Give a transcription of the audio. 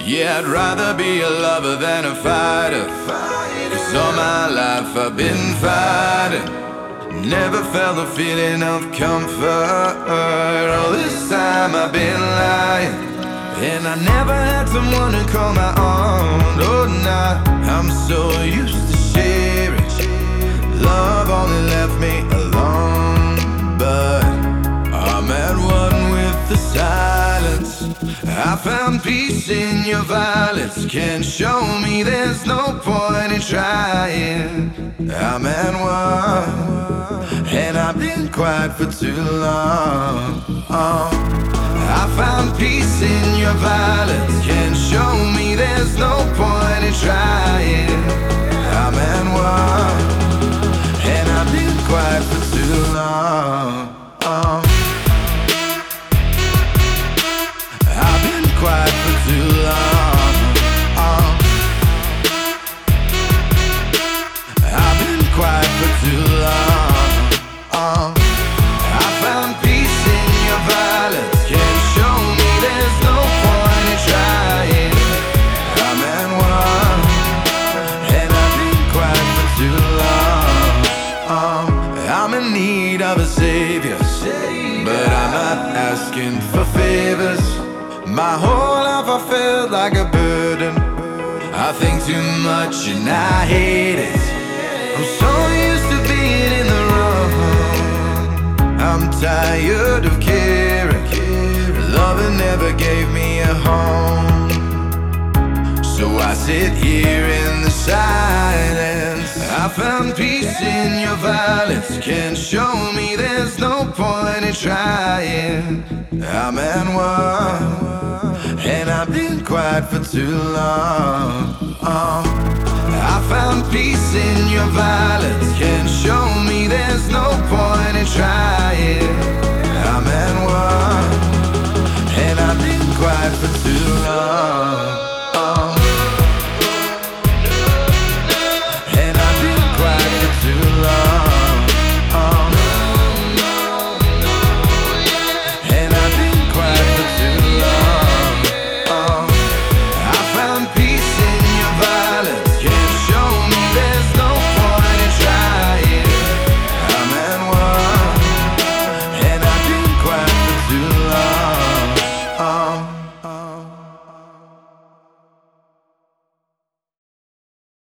Yeah, I'd rather be a lover than a fighter. 'Cause all my life I've been fighting. Never felt the feeling of comfort. All this time I've been lying. And I never had someone to call my own. Oh, nah, I'm so used to sharing. Love only left me alone. But I'm at one with the silence. I found peace in your violence. Can't show me there's no point in trying. I'm at one, and I've been quiet for too long. I found peace in your violence. Can't show me there's no point in trying. I'm at one, and I've been quiet for too long. I've been quiet for too long. I've been quiet for too long. I found peace in your violence. Can't show me there's no point in trying. I'm at one, and I've been quiet for too long. I'm in need of a savior, but I'm not asking for favors. My whole life I felt like a burden. I think too much and I hate it. I'm so used to being in the wrong. I'm tired of caring. Loving never gave me a home. So I sit here in the silence. I found peace in your violence. Can't show me there's no point in trying. I'm at one, and I've been quiet for too long. I found peace in your violence.